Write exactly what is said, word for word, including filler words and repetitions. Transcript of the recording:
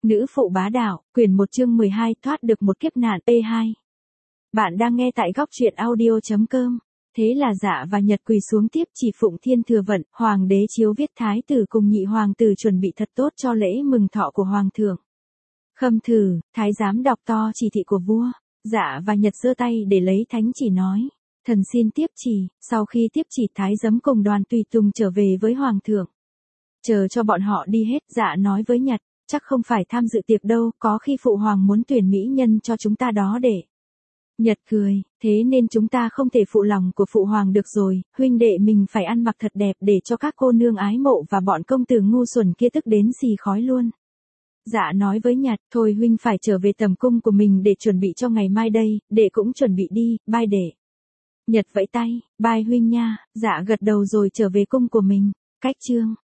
Nữ phụ bá đạo, quyển một chương mười hai thoát được một kiếp nạn P hai. Bạn đang nghe tại góc truyện audio chấm com. Thế là Dạ và Nhật quỳ xuống tiếp chỉ phụng thiên thừa vận, hoàng đế chiếu viết thái tử cùng nhị hoàng tử chuẩn bị thật tốt cho lễ mừng thọ của hoàng thượng. Khâm thử, thái giám đọc to chỉ thị của vua. Dạ và Nhật giơ tay để lấy thánh chỉ nói. Thần xin tiếp chỉ. Sau khi tiếp chỉ, thái giám cùng đoàn tùy tùng trở về với hoàng thượng. Chờ cho bọn họ đi hết, Dạ nói với Nhật, chắc không phải tham dự tiệc đâu, có khi phụ hoàng muốn tuyển mỹ nhân cho chúng ta đó để. Nhật cười, thế nên chúng ta không thể phụ lòng của phụ hoàng được rồi, huynh đệ mình phải ăn mặc thật đẹp để cho các cô nương ái mộ và bọn công tử ngu xuẩn kia tức đến xì khói luôn. Dạ nói với Nhật, thôi huynh phải trở về tầm cung của mình để chuẩn bị cho ngày mai đây, đệ cũng chuẩn bị đi, bye đệ. Nhật vẫy tay, bye huynh nha, Dạ gật đầu rồi trở về cung của mình. Cách chương